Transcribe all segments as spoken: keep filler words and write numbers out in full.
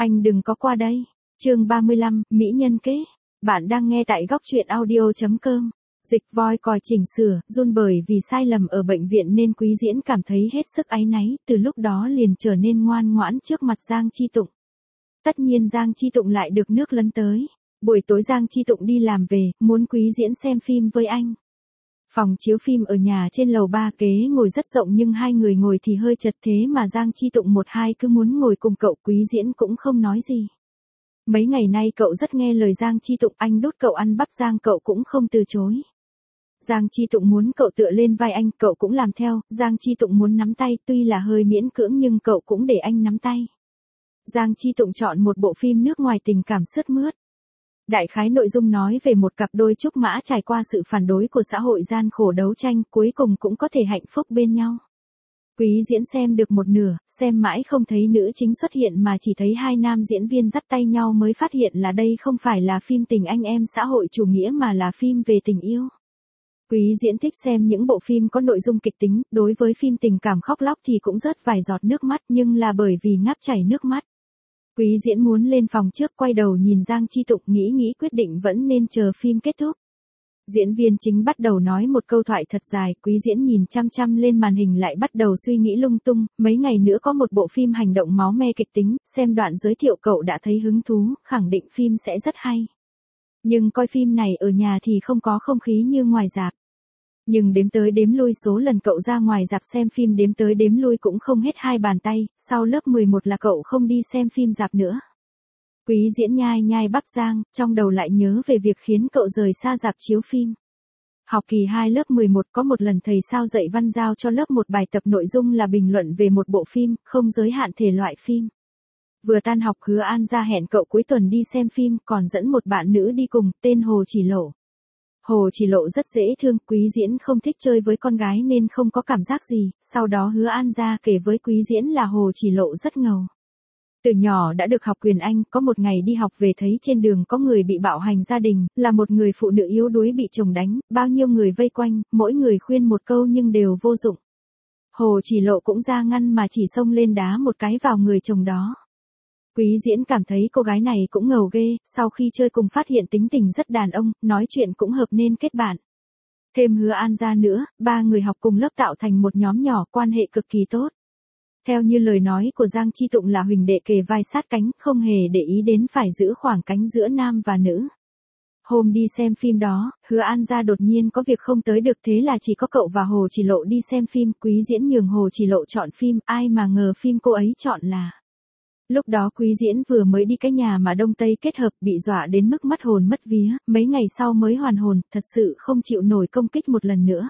Anh đừng có qua đây. Chương ba mươi lăm, Mỹ nhân kế. Bạn đang nghe tại góc truyện audio chấm com. Dịch voi còi chỉnh sửa, run bởi vì sai lầm ở bệnh viện nên Quý Diễn cảm thấy hết sức áy náy, từ lúc đó liền trở nên ngoan ngoãn trước mặt Giang Chi Tụng. Tất nhiên Giang Chi Tụng lại được nước lấn tới. Buổi tối Giang Chi Tụng đi làm về, muốn Quý Diễn xem phim với anh. Phòng chiếu phim ở nhà trên lầu ba kế ngồi rất rộng nhưng hai người ngồi thì hơi chật, thế mà Giang Chi Tụng một hai cứ muốn ngồi cùng cậu. Quý Diễn cũng không nói gì. Mấy ngày nay cậu rất nghe lời Giang Chi Tụng, anh đút cậu ăn bắp rang cậu cũng không từ chối. Giang Chi Tụng muốn cậu tựa lên vai anh, cậu cũng làm theo. Giang Chi Tụng muốn nắm tay, tuy là hơi miễn cưỡng nhưng cậu cũng để anh nắm tay. Giang Chi Tụng chọn một bộ phim nước ngoài tình cảm sướt mướt. Đại khái nội dung nói về một cặp đôi trúc mã trải qua sự phản đối của xã hội, gian khổ đấu tranh, cuối cùng cũng có thể hạnh phúc bên nhau. Quý Diễn xem được một nửa, xem mãi không thấy nữ chính xuất hiện mà chỉ thấy hai nam diễn viên dắt tay nhau mới phát hiện là đây không phải là phim tình anh em xã hội chủ nghĩa mà là phim về tình yêu. Quý Diễn thích xem những bộ phim có nội dung kịch tính, đối với phim tình cảm khóc lóc thì cũng rớt vài giọt nước mắt nhưng là bởi vì ngáp chảy nước mắt. Quý Diễn muốn lên phòng trước, quay đầu nhìn Giang Chi Tụng, nghĩ nghĩ quyết định vẫn nên chờ phim kết thúc. Diễn viên chính bắt đầu nói một câu thoại thật dài, Quý Diễn nhìn chăm chăm lên màn hình lại bắt đầu suy nghĩ lung tung, mấy ngày nữa có một bộ phim hành động máu me kịch tính, xem đoạn giới thiệu cậu đã thấy hứng thú, khẳng định phim sẽ rất hay. Nhưng coi phim này ở nhà thì không có không khí như ngoài rạp. Nhưng đếm tới đếm lui số lần cậu ra ngoài rạp xem phim đếm tới đếm lui cũng không hết hai bàn tay, sau lớp mười một là cậu không đi xem phim rạp nữa. Quý Diễn nhai nhai bắp rang, trong đầu lại nhớ về việc khiến cậu rời xa rạp chiếu phim. Học kỳ hai lớp mười một có một lần thầy sao dạy văn giao cho lớp một bài tập nội dung là bình luận về một bộ phim, không giới hạn thể loại phim. Vừa tan học Hứa An ra hẹn cậu cuối tuần đi xem phim, còn dẫn một bạn nữ đi cùng, tên Hồ Chỉ Lộ. Hồ Chỉ Lộ rất dễ thương, Quý Diễn không thích chơi với con gái nên không có cảm giác gì, sau đó Hứa An ra kể với Quý Diễn là Hồ Chỉ Lộ rất ngầu. Từ nhỏ đã được học quyền Anh, có một ngày đi học về thấy trên đường có người bị bạo hành gia đình, là một người phụ nữ yếu đuối bị chồng đánh, bao nhiêu người vây quanh, mỗi người khuyên một câu nhưng đều vô dụng. Hồ Chỉ Lộ cũng ra ngăn mà chỉ xông lên đá một cái vào người chồng đó. Quý Diễn cảm thấy cô gái này cũng ngầu ghê, sau khi chơi cùng phát hiện tính tình rất đàn ông, nói chuyện cũng hợp nên kết bạn. Thêm Hứa An ra nữa, ba người học cùng lớp tạo thành một nhóm nhỏ, quan hệ cực kỳ tốt. Theo như lời nói của Giang Chi Tụng là huỳnh đệ kề vai sát cánh, không hề để ý đến phải giữ khoảng cánh giữa nam và nữ. Hôm đi xem phim đó, Hứa An ra đột nhiên có việc không tới được, thế là chỉ có cậu và Hồ Chỉ Lộ đi xem phim. Quý Diễn nhường Hồ Chỉ Lộ chọn phim, ai mà ngờ phim cô ấy chọn là... Lúc đó Quý Diễn vừa mới đi cái nhà mà Đông Tây kết hợp, bị dọa đến mức mất hồn mất vía, mấy ngày sau mới hoàn hồn, thật sự không chịu nổi công kích một lần nữa.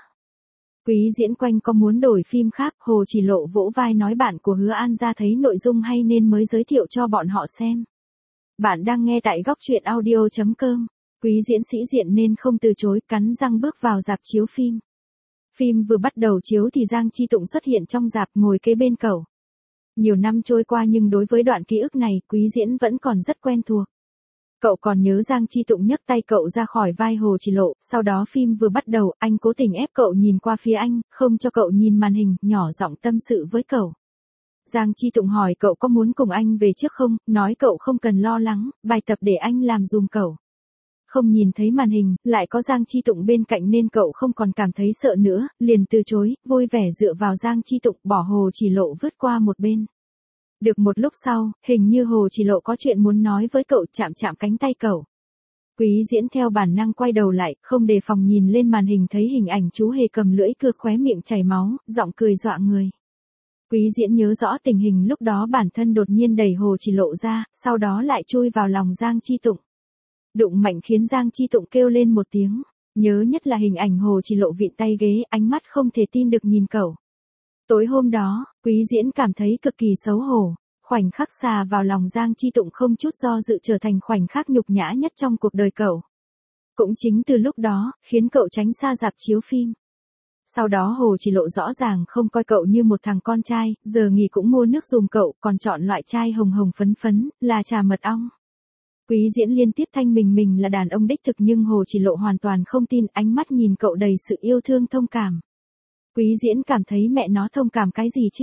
Quý Diễn quanh có muốn đổi phim khác, Hồ Chỉ Lộ vỗ vai nói bạn của Hứa An ra thấy nội dung hay nên mới giới thiệu cho bọn họ xem. Bạn đang nghe tại góc truyện audio chấm com. Quý Diễn sĩ diện nên không từ chối, cắn răng bước vào rạp chiếu phim. Phim vừa bắt đầu chiếu thì Giang Chi Tụng xuất hiện trong rạp, ngồi kế bên cậu. Nhiều năm trôi qua nhưng đối với đoạn ký ức này, Quý Diễn vẫn còn rất quen thuộc. Cậu còn nhớ Giang Chi Tụng nhấc tay cậu ra khỏi vai Hồ Chỉ Lộ, sau đó phim vừa bắt đầu, anh cố tình ép cậu nhìn qua phía anh, không cho cậu nhìn màn hình, nhỏ giọng tâm sự với cậu. Giang Chi Tụng hỏi cậu có muốn cùng anh về trước không, nói cậu không cần lo lắng, bài tập để anh làm giùm cậu. Không nhìn thấy màn hình, lại có Giang Chi Tụng bên cạnh nên cậu không còn cảm thấy sợ nữa, liền từ chối, vui vẻ dựa vào Giang Chi Tụng, bỏ Hồ Chỉ Lộ vứt qua một bên. Được một lúc sau, hình như Hồ Chỉ Lộ có chuyện muốn nói với cậu, chạm chạm cánh tay cậu. Quý Diễn theo bản năng quay đầu lại, không đề phòng nhìn lên màn hình thấy hình ảnh chú hề cầm lưỡi cưa khóe miệng chảy máu, giọng cười dọa người. Quý Diễn nhớ rõ tình hình lúc đó bản thân đột nhiên đẩy Hồ Chỉ Lộ ra, sau đó lại chui vào lòng Giang Chi Tụng. Đụng mạnh khiến Giang Chi Tụng kêu lên một tiếng, nhớ nhất là hình ảnh Hồ Chỉ Lộ vịn tay ghế, ánh mắt không thể tin được nhìn cậu. Tối hôm đó, Quý Diễn cảm thấy cực kỳ xấu hổ, khoảnh khắc xà vào lòng Giang Chi Tụng không chút do dự trở thành khoảnh khắc nhục nhã nhất trong cuộc đời cậu. Cũng chính từ lúc đó, khiến cậu tránh xa rạp chiếu phim. Sau đó Hồ Chỉ Lộ rõ ràng không coi cậu như một thằng con trai, giờ nghỉ cũng mua nước dùm cậu, còn chọn loại chai hồng hồng phấn phấn, là trà mật ong. Quý Diễn liên tiếp thanh mình mình là đàn ông đích thực nhưng Hồ Chỉ Lộ hoàn toàn không tin, ánh mắt nhìn cậu đầy sự yêu thương thông cảm. Quý Diễn cảm thấy mẹ nó thông cảm cái gì chứ?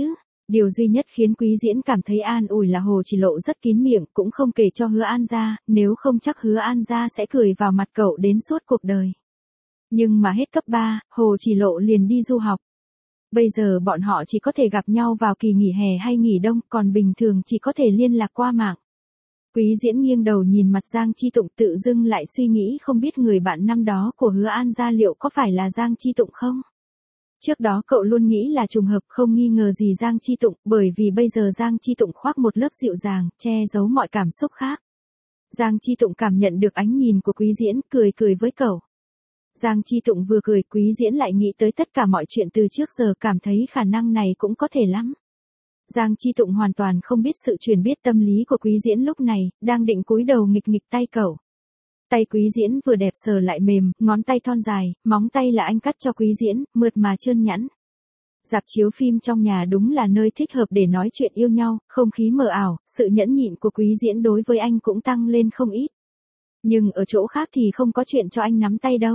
Điều duy nhất khiến Quý Diễn cảm thấy an ủi là Hồ Chỉ Lộ rất kín miệng, cũng không kể cho Hứa An Gia, nếu không chắc Hứa An Gia sẽ cười vào mặt cậu đến suốt cuộc đời. Nhưng mà hết cấp ba, Hồ Chỉ Lộ liền đi du học. Bây giờ bọn họ chỉ có thể gặp nhau vào kỳ nghỉ hè hay nghỉ đông, còn bình thường chỉ có thể liên lạc qua mạng. Quý Diễn nghiêng đầu nhìn mặt Giang Chi Tụng, tự dưng lại suy nghĩ không biết người bạn năm đó của Hứa An Gia liệu có phải là Giang Chi Tụng không? Trước đó cậu luôn nghĩ là trùng hợp, không nghi ngờ gì Giang Chi Tụng, bởi vì bây giờ Giang Chi Tụng khoác một lớp dịu dàng, che giấu mọi cảm xúc khác. Giang Chi Tụng cảm nhận được ánh nhìn của Quý Diễn, cười cười với cậu. Giang Chi Tụng vừa cười, Quý Diễn lại nghĩ tới tất cả mọi chuyện từ trước giờ, cảm thấy khả năng này cũng có thể lắm. Giang Chi Tụng hoàn toàn không biết sự chuyển biết tâm lý của Quý Diễn lúc này, đang định cúi đầu nghịch nghịch tay cậu. Tay Quý Diễn vừa đẹp sờ lại mềm, ngón tay thon dài, móng tay là anh cắt cho Quý Diễn, mượt mà trơn nhẵn. Rạp chiếu phim trong nhà đúng là nơi thích hợp để nói chuyện yêu nhau, không khí mờ ảo, sự nhẫn nhịn của Quý Diễn đối với anh cũng tăng lên không ít. Nhưng ở chỗ khác thì không có chuyện cho anh nắm tay đâu.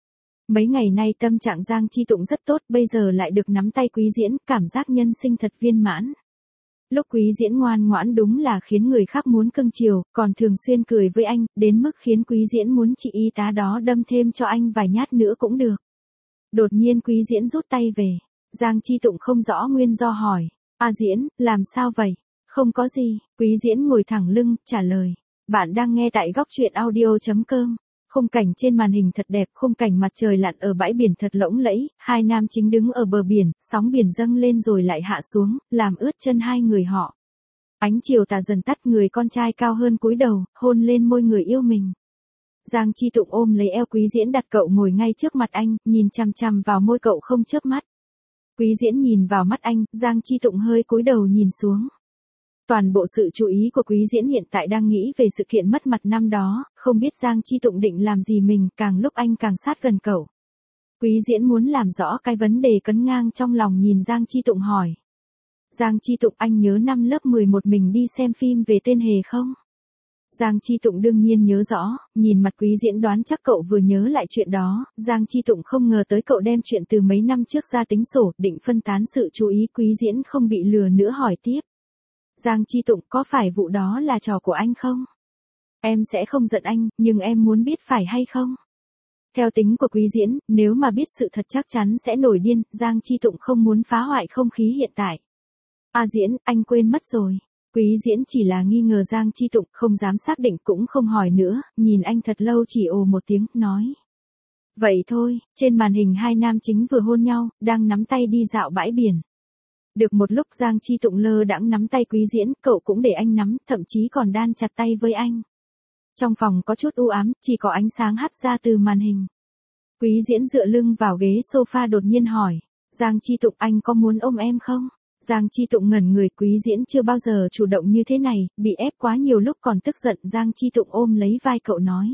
Mấy ngày nay tâm trạng Giang Chi Tụng rất tốt, bây giờ lại được nắm tay Quý Diễn, cảm giác nhân sinh thật viên mãn. Lúc Quý Diễn ngoan ngoãn đúng là khiến người khác muốn cưng chiều, còn thường xuyên cười với anh, đến mức khiến Quý Diễn muốn chị y tá đó đâm thêm cho anh vài nhát nữa cũng được. Đột nhiên Quý Diễn rút tay về. Giang Chi Tụng không rõ nguyên do hỏi. A Diễn, làm sao vậy? Không có gì. Quý Diễn ngồi thẳng lưng, trả lời. Bạn đang nghe tại góc truyện audio chấm com. Khung cảnh trên màn hình thật đẹp, khung cảnh mặt trời lặn ở bãi biển thật lộng lẫy, hai nam chính đứng ở bờ biển, sóng biển dâng lên rồi lại hạ xuống, làm ướt chân hai người họ. Ánh chiều tà dần tắt, người con trai cao hơn cúi đầu, hôn lên môi người yêu mình. Giang Chi Tụng ôm lấy eo Quý Diễn, đặt cậu ngồi ngay trước mặt anh, nhìn chằm chằm vào môi cậu không chớp mắt. Quý Diễn nhìn vào mắt anh, Giang Chi Tụng hơi cúi đầu nhìn xuống. Toàn bộ sự chú ý của Quý Diễn hiện tại đang nghĩ về sự kiện mất mặt năm đó, không biết Giang Chi Tụng định làm gì mình, càng lúc anh càng sát gần cậu. Quý Diễn muốn làm rõ cái vấn đề cấn ngang trong lòng, nhìn Giang Chi Tụng hỏi. Giang Chi Tụng, anh nhớ năm lớp mười một mình đi xem phim về tên hề không? Giang Chi Tụng đương nhiên nhớ rõ, nhìn mặt Quý Diễn đoán chắc cậu vừa nhớ lại chuyện đó. Giang Chi Tụng không ngờ tới cậu đem chuyện từ mấy năm trước ra tính sổ, định phân tán sự chú ý. Quý Diễn không bị lừa nữa hỏi tiếp. Giang Chi Tụng, có phải vụ đó là trò của anh không? Em sẽ không giận anh, nhưng em muốn biết phải hay không? Theo tính của Quý Diễn, nếu mà biết sự thật chắc chắn sẽ nổi điên, Giang Chi Tụng không muốn phá hoại không khí hiện tại. A Diễn, anh quên mất rồi. Quý Diễn chỉ là nghi ngờ Giang Chi Tụng, không dám xác định cũng không hỏi nữa, nhìn anh thật lâu chỉ ồ một tiếng, nói. Vậy thôi, trên màn hình hai nam chính vừa hôn nhau, đang nắm tay đi dạo bãi biển. Được một lúc Giang Chi Tụng lơ đãng nắm tay Quý Diễn, cậu cũng để anh nắm, thậm chí còn đan chặt tay với anh. Trong phòng có chút u ám, chỉ có ánh sáng hắt ra từ màn hình. Quý Diễn dựa lưng vào ghế sofa đột nhiên hỏi. Giang Chi Tụng, anh có muốn ôm em không? Giang Chi Tụng ngẩn người, Quý Diễn chưa bao giờ chủ động như thế này, bị ép quá nhiều lúc còn tức giận. Giang Chi Tụng ôm lấy vai cậu nói.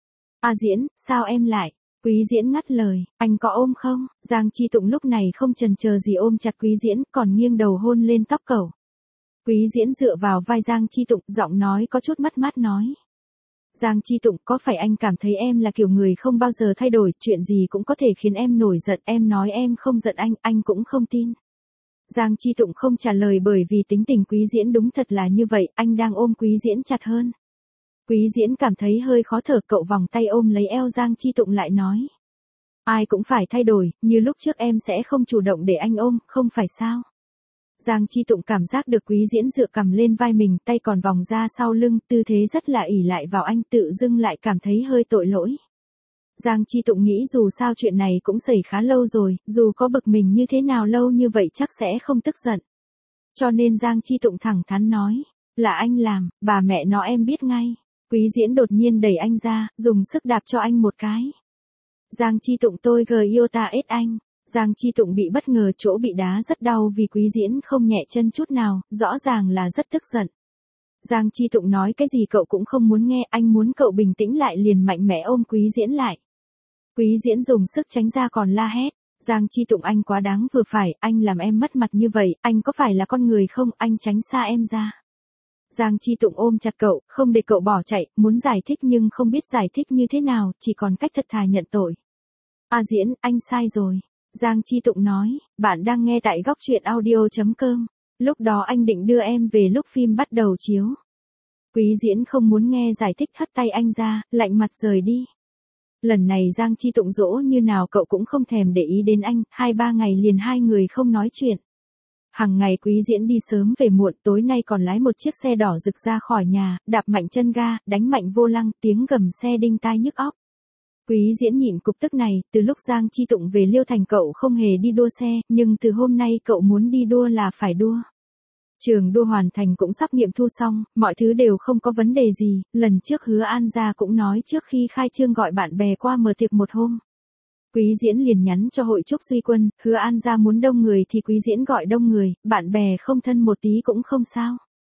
A Diễn, sao em lại? Quý Diễn ngắt lời, anh có ôm không? Giang Chi Tụng lúc này không chần chờ gì ôm chặt Quý Diễn, còn nghiêng đầu hôn lên tóc cậu. Quý Diễn dựa vào vai Giang Chi Tụng, giọng nói có chút mất mát nói. Giang Chi Tụng, có phải anh cảm thấy em là kiểu người không bao giờ thay đổi, chuyện gì cũng có thể khiến em nổi giận, em nói em không giận anh, anh cũng không tin. Giang Chi Tụng không trả lời bởi vì tính tình Quý Diễn đúng thật là như vậy, anh đang ôm Quý Diễn chặt hơn. Quý Diễn cảm thấy hơi khó thở, cậu vòng tay ôm lấy eo Giang Chi Tụng lại nói. Ai cũng phải thay đổi, như lúc trước em sẽ không chủ động để anh ôm, không phải sao? Giang Chi Tụng cảm giác được Quý Diễn dựa cằm lên vai mình, tay còn vòng ra sau lưng, tư thế rất là ỷ lại vào anh, tự dưng lại cảm thấy hơi tội lỗi. Giang Chi Tụng nghĩ dù sao chuyện này cũng xảy khá lâu rồi, dù có bực mình như thế nào lâu như vậy chắc sẽ không tức giận. Cho nên Giang Chi Tụng thẳng thắn nói, là anh làm, bà mẹ nó em biết ngay. Quý Diễn đột nhiên đẩy anh ra, dùng sức đạp cho anh một cái. Giang Chi Tụng, tôi gờ yêu ta ết anh. Giang Chi Tụng bị bất ngờ, chỗ bị đá rất đau vì Quý Diễn không nhẹ chân chút nào, rõ ràng là rất tức giận. Giang Chi Tụng nói cái gì cậu cũng không muốn nghe, anh muốn cậu bình tĩnh lại liền mạnh mẽ ôm Quý Diễn lại. Quý Diễn dùng sức tránh ra còn la hét. Giang Chi Tụng, anh quá đáng vừa phải, anh làm em mất mặt như vậy, anh có phải là con người không, anh tránh xa em ra. Giang Chi Tụng ôm chặt cậu, không để cậu bỏ chạy, muốn giải thích nhưng không biết giải thích như thế nào, chỉ còn cách thật thà nhận tội. A Diễn, anh sai rồi. Giang Chi Tụng nói, bạn đang nghe tại góc truyện audio chấm com. Lúc đó anh định đưa em về lúc phim bắt đầu chiếu. Quý Diễn không muốn nghe giải thích hất tay anh ra, lạnh mặt rời đi. Lần này Giang Chi Tụng dỗ như nào cậu cũng không thèm để ý đến anh, hai ba ngày liền hai người không nói chuyện. Hằng ngày Quý Diễn đi sớm về muộn, tối nay còn lái một chiếc xe đỏ rực ra khỏi nhà, đạp mạnh chân ga, đánh mạnh vô lăng, tiếng gầm xe đinh tai nhức óc. Quý Diễn nhịn cục tức này, từ lúc Giang Chi Tụng về Liêu Thành cậu không hề đi đua xe, nhưng từ hôm nay cậu muốn đi đua là phải đua. Trường đua hoàn thành cũng sắp nghiệm thu xong, mọi thứ đều không có vấn đề gì, lần trước Hứa An Gia cũng nói trước khi khai trương gọi bạn bè qua mở tiệc một hôm. Quý Diễn liền nhắn cho hội Trúc Duy Quân, Hứa An Gia muốn đông người thì Quý Diễn gọi đông người, bạn bè không thân một tí cũng không sao.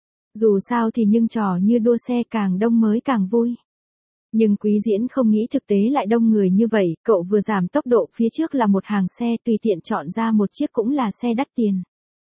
Dù sao thì nhưng trò như đua xe càng đông mới càng vui. Nhưng Quý Diễn không nghĩ thực tế lại đông người như vậy, cậu vừa giảm tốc độ phía trước là một hàng xe tùy tiện chọn ra một chiếc cũng là xe đắt tiền.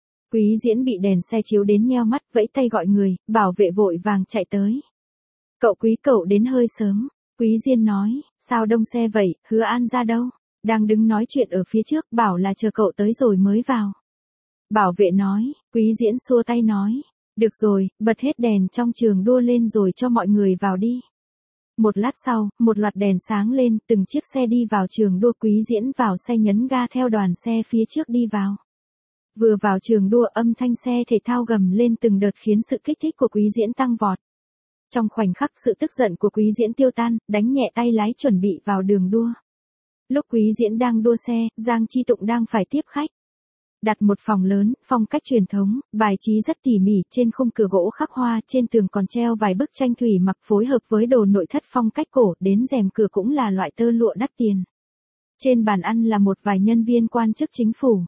Quý Diễn bị đèn xe chiếu đến nheo mắt, vẫy tay gọi người, bảo vệ vội vàng chạy tới. Cậu Quý cậu đến hơi sớm. Quý Diễn nói, sao đông xe vậy, Hứa An Gia đâu? Đang đứng nói chuyện ở phía trước, bảo là chờ cậu tới rồi mới vào. Bảo vệ nói, Quý Diễn xua tay nói, được rồi, bật hết đèn trong trường đua lên rồi cho mọi người vào đi. Một lát sau, một loạt đèn sáng lên, từng chiếc xe đi vào trường đua. Quý Diễn vào xe nhấn ga theo đoàn xe phía trước đi vào. Vừa vào trường đua, âm thanh xe thể thao gầm lên từng đợt khiến sự kích thích của Quý Diễn tăng vọt. Trong khoảnh khắc sự tức giận của Quý Diễn tiêu tan, đánh nhẹ tay lái chuẩn bị vào đường đua. Lúc Quý Diễn đang đua xe, Giang Chi Tụng đang phải tiếp khách. Đặt một phòng lớn, phong cách truyền thống, bài trí rất tỉ mỉ, trên khung cửa gỗ khắc hoa, trên tường còn treo vài bức tranh thủy mặc phối hợp với đồ nội thất phong cách cổ, đến rèm cửa cũng là loại tơ lụa đắt tiền. Trên bàn ăn là một vài nhân viên quan chức chính phủ.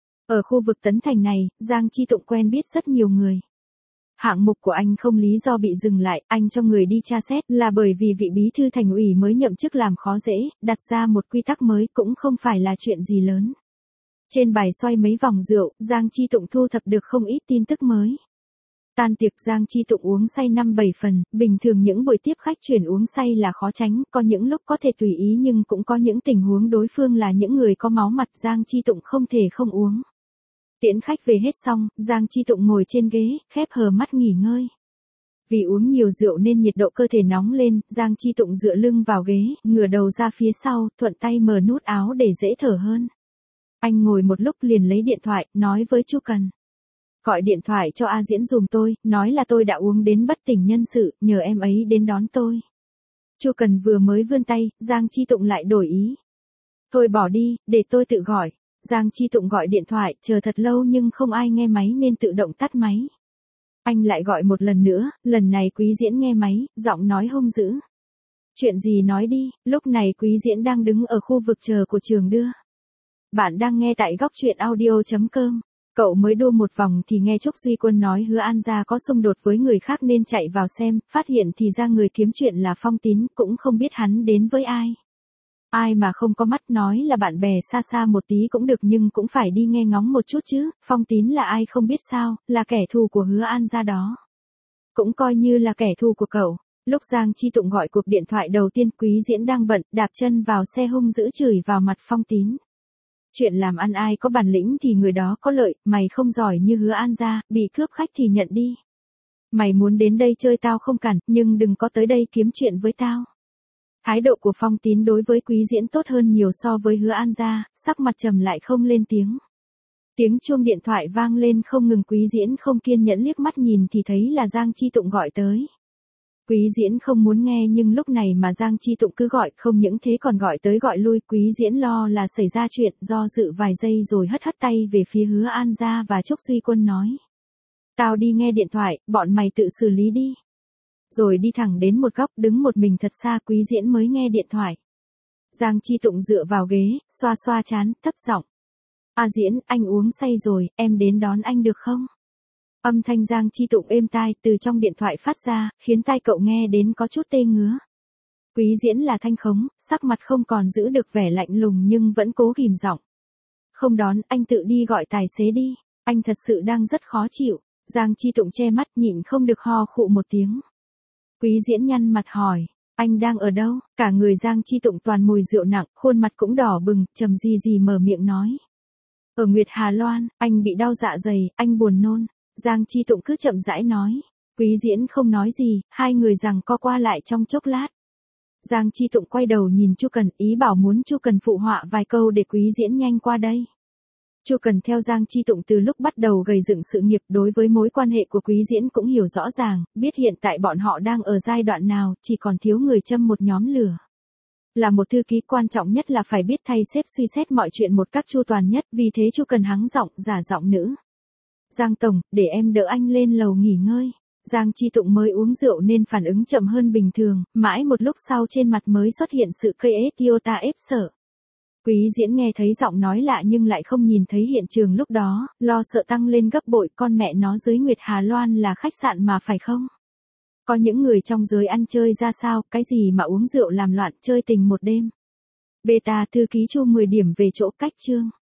Ở khu vực Tấn Thành này, Giang Chi Tụng quen biết rất nhiều người. Hạng mục của anh không lý do bị dừng lại, anh cho người đi tra xét là bởi vì vị bí thư thành ủy mới nhậm chức làm khó dễ, đặt ra một quy tắc mới cũng không phải là chuyện gì lớn. Trên bài xoay mấy vòng rượu, Giang Chi Tụng thu thập được không ít tin tức mới. Tan tiệc Giang Chi Tụng uống say năm bảy phần, bình thường những buổi tiếp khách chuyển uống say là khó tránh, có những lúc có thể tùy ý nhưng cũng có những tình huống đối phương là những người có máu mặt, Giang Chi Tụng không thể không uống. Tiễn khách về hết xong, Giang Chi Tụng ngồi trên ghế, khép hờ mắt nghỉ ngơi. Vì uống nhiều rượu nên nhiệt độ cơ thể nóng lên, Giang Chi Tụng dựa lưng vào ghế, ngửa đầu ra phía sau, thuận tay mở nút áo để dễ thở hơn. Anh ngồi một lúc liền lấy điện thoại, nói với Chu Cần. Gọi điện thoại cho A Diễn dùm tôi, nói là tôi đã uống đến bất tỉnh nhân sự, nhờ em ấy đến đón tôi. Chu Cần vừa mới vươn tay, Giang Chi Tụng lại đổi ý. Thôi bỏ đi, để tôi tự gọi. Giang Chi Tụng gọi điện thoại, chờ thật lâu nhưng không ai nghe máy nên tự động tắt máy. Anh lại gọi một lần nữa, lần này Quý Diễn nghe máy, giọng nói hung dữ. Chuyện gì nói đi, lúc này Quý Diễn đang đứng ở khu vực chờ của trường đưa. Bạn đang nghe tại góc truyện audio chấm com. Cậu mới đua một vòng thì nghe Trúc Duy Quân nói Hứa An Gia có xung đột với người khác nên chạy vào xem, phát hiện thì ra người kiếm chuyện là Phong Tín, cũng không biết hắn đến với ai. Ai mà không có mắt, nói là bạn bè xa xa một tí cũng được nhưng cũng phải đi nghe ngóng một chút chứ, Phong Tín là ai không biết sao, là kẻ thù của Hứa An Gia đó. Cũng coi như là kẻ thù của cậu. Lúc Giang Chi Tụng gọi cuộc điện thoại đầu tiên, Quý Diễn đang bận, đạp chân vào xe hung dữ chửi vào mặt Phong Tín. Chuyện làm ăn ai có bản lĩnh thì người đó có lợi, mày không giỏi như Hứa An Gia, bị cướp khách thì nhận đi. Mày muốn đến đây chơi tao không cản, nhưng đừng có tới đây kiếm chuyện với tao. Thái độ của Phong Tín đối với Quý Diễn tốt hơn nhiều so với Hứa An Gia, sắc mặt trầm lại không lên tiếng. Tiếng chuông điện thoại vang lên không ngừng, Quý Diễn không kiên nhẫn liếc mắt nhìn thì thấy là Giang Chi Tụng gọi tới. Quý Diễn không muốn nghe nhưng lúc này mà Giang Chi Tụng cứ gọi, không những thế còn gọi tới gọi lui, Quý Diễn lo là xảy ra chuyện, do dự vài giây rồi hất hất tay về phía Hứa An Gia và Trúc Duy Quân nói. Tao đi nghe điện thoại, bọn mày tự xử lý đi. Rồi đi thẳng đến một góc đứng một mình thật xa, Quý Diễn mới nghe điện thoại. Giang Chi Tụng dựa vào ghế, xoa xoa trán, thấp giọng. A Diễn, anh uống say rồi, em đến đón anh được không? Âm thanh Giang Chi Tụng êm tai từ trong điện thoại phát ra, khiến tai cậu nghe đến có chút tê ngứa. Quý Diễn là thanh khống, sắc mặt không còn giữ được vẻ lạnh lùng nhưng vẫn cố ghim giọng. Không đón, anh tự đi gọi tài xế đi, anh thật sự đang rất khó chịu. Giang Chi Tụng che mắt nhịn không được ho khụ một tiếng. Quý Diễn nhăn mặt hỏi, anh đang ở đâu? Cả người Giang Chi Tụng toàn mùi rượu nặng, khuôn mặt cũng đỏ bừng, trầm gì gì mở miệng nói. Ở Nguyệt Hà Loan, anh bị đau dạ dày, anh buồn nôn. Giang Chi Tụng cứ chậm rãi nói. Quý Diễn không nói gì, hai người giằng co qua lại trong chốc lát. Giang Chi Tụng quay đầu nhìn Chu Cần, ý bảo muốn Chu Cần phụ họa vài câu để Quý Diễn nhanh qua đây. Chu Cần theo Giang Chi Tụng từ lúc bắt đầu gầy dựng sự nghiệp, đối với mối quan hệ của Quý Diễn cũng hiểu rõ ràng, biết hiện tại bọn họ đang ở giai đoạn nào, chỉ còn thiếu người châm một nhóm lửa. Là một thư ký, quan trọng nhất là phải biết thay sếp suy xét mọi chuyện một cách chu toàn nhất, vì thế Chu Cần hắng giọng, giả giọng nữ. Giang Tổng, để em đỡ anh lên lầu nghỉ ngơi. Giang Chi Tụng mới uống rượu nên phản ứng chậm hơn bình thường, mãi một lúc sau trên mặt mới xuất hiện sự cây ế Toyota ép sợ. Quý Diễn nghe thấy giọng nói lạ nhưng lại không nhìn thấy hiện trường lúc đó, lo sợ tăng lên gấp bội, con mẹ nó dưới Nguyệt Hà Loan là khách sạn mà phải không? Có những người trong giới ăn chơi ra sao, cái gì mà uống rượu làm loạn chơi tình một đêm. Beta thư ký Chu mười điểm về chỗ cách chương.